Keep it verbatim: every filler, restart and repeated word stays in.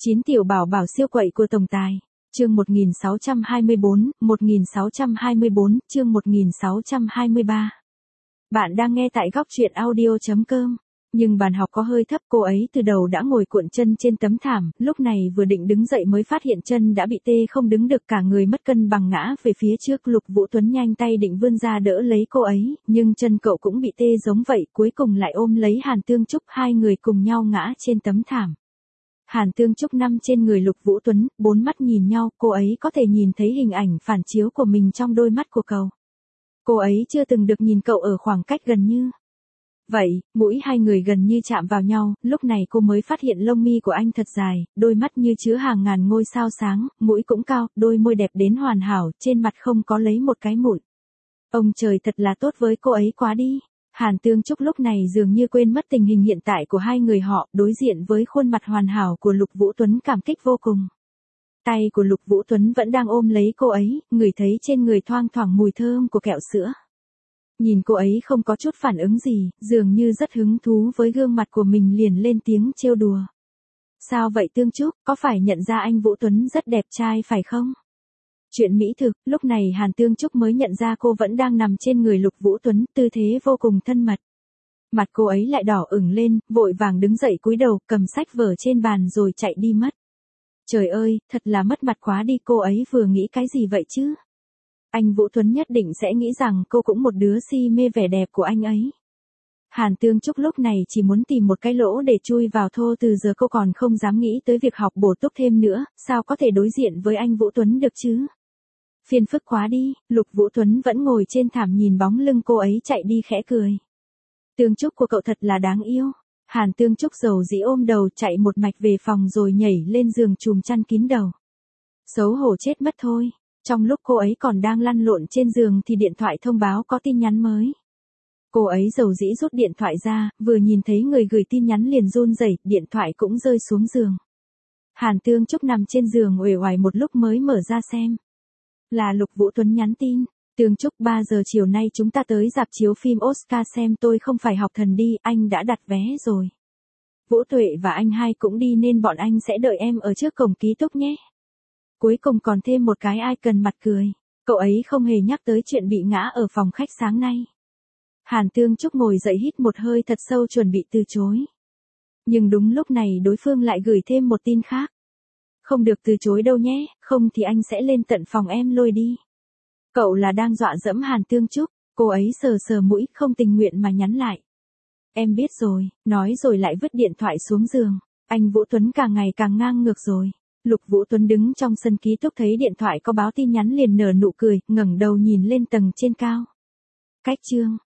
chín tiểu bảo bảo siêu quậy của tổng tài. Chương một nghìn sáu trăm hai mươi bốn, một nghìn sáu trăm hai mươi bốn, chương một nghìn sáu trăm hai mươi ba. Bạn đang nghe tại góc truyện audio chấm com. Nhưng bàn học có hơi thấp, cô ấy từ đầu đã ngồi cuộn chân trên tấm thảm, lúc này vừa định đứng dậy mới phát hiện chân đã bị tê không đứng được, cả người mất cân bằng ngã về phía trước. Lục Vũ Tuấn nhanh tay định vươn ra đỡ lấy cô ấy, nhưng chân cậu cũng bị tê giống vậy, cuối cùng lại ôm lấy Hàn Tương Trúc, hai người cùng nhau ngã trên tấm thảm. Hàn Tương Trúc nằm trên người Lục Vũ Tuấn, bốn mắt nhìn nhau, cô ấy có thể nhìn thấy hình ảnh phản chiếu của mình trong đôi mắt của cậu. Cô ấy chưa từng được nhìn cậu ở khoảng cách gần như vậy, mũi hai người gần như chạm vào nhau, lúc này cô mới phát hiện lông mi của anh thật dài, đôi mắt như chứa hàng ngàn ngôi sao sáng, mũi cũng cao, đôi môi đẹp đến hoàn hảo, trên mặt không có lấy một cái mụn. Ông trời thật là tốt với cô ấy quá đi. Hàn Tương Trúc lúc này dường như quên mất tình hình hiện tại của hai người họ, đối diện với khuôn mặt hoàn hảo của Lục Vũ Tuấn cảm kích vô cùng. Tay của Lục Vũ Tuấn vẫn đang ôm lấy cô ấy, ngửi thấy trên người thoang thoảng mùi thơm của kẹo sữa. Nhìn cô ấy không có chút phản ứng gì, dường như rất hứng thú với gương mặt của mình, liền lên tiếng trêu đùa. Sao vậy Tương Trúc, có phải nhận ra anh Vũ Tuấn rất đẹp trai phải không? Chuyện mỹ thực, lúc này Hàn Tương Trúc mới nhận ra cô vẫn đang nằm trên người Lục Vũ Tuấn, tư thế vô cùng thân mật. Mặt cô ấy lại đỏ ửng lên, vội vàng đứng dậy cúi đầu, cầm sách vở trên bàn rồi chạy đi mất. Trời ơi, thật là mất mặt quá đi, cô ấy vừa nghĩ cái gì vậy chứ? Anh Vũ Tuấn nhất định sẽ nghĩ rằng cô cũng một đứa si mê vẻ đẹp của anh ấy. Hàn Tương Trúc lúc này chỉ muốn tìm một cái lỗ để chui vào thô, từ giờ cô còn không dám nghĩ tới việc học bổ túc thêm nữa, sao có thể đối diện với anh Vũ Tuấn được chứ? Phiền phức quá đi, Lục Vũ Tuấn vẫn ngồi trên thảm nhìn bóng lưng cô ấy chạy đi khẽ cười. Tương Trúc của cậu thật là đáng yêu. Hàn Tương Trúc dầu dĩ ôm đầu chạy một mạch về phòng rồi nhảy lên giường chùm chăn kín đầu. Xấu hổ chết mất thôi. Trong lúc cô ấy còn đang lăn lộn trên giường thì điện thoại thông báo có tin nhắn mới. Cô ấy dầu dĩ rút điện thoại ra, vừa nhìn thấy người gửi tin nhắn liền run rẩy, điện thoại cũng rơi xuống giường. Hàn Tương Trúc nằm trên giường uể oải một lúc mới mở ra xem. Là Lục Vũ Tuấn nhắn tin. Tương Trúc, ba giờ chiều nay chúng ta tới rạp chiếu phim Oscar xem Tôi Không Phải Học Thần đi, anh đã đặt vé rồi. Vũ Tuệ và anh hai cũng đi nên bọn anh sẽ đợi em ở trước cổng ký túc nhé. Cuối cùng còn thêm một cái icon mặt cười. Cậu ấy không hề nhắc tới chuyện bị ngã ở phòng khách sáng nay. Hàn Tương Trúc ngồi dậy hít một hơi thật sâu chuẩn bị từ chối. Nhưng đúng lúc này đối phương lại gửi thêm một tin khác. Không được từ chối đâu nhé, không thì anh sẽ lên tận phòng em lôi đi. Cậu là đang dọa dẫm Hàn Tương Trúc, cô ấy sờ sờ mũi không tình nguyện mà nhắn lại. Em biết rồi, nói rồi lại vứt điện thoại xuống giường. Anh Vũ Tuấn càng ngày càng ngang ngược rồi. Lục Vũ Tuấn đứng trong sân ký túc thấy điện thoại có báo tin nhắn liền nở nụ cười, ngẩng đầu nhìn lên tầng trên cao. Cách chương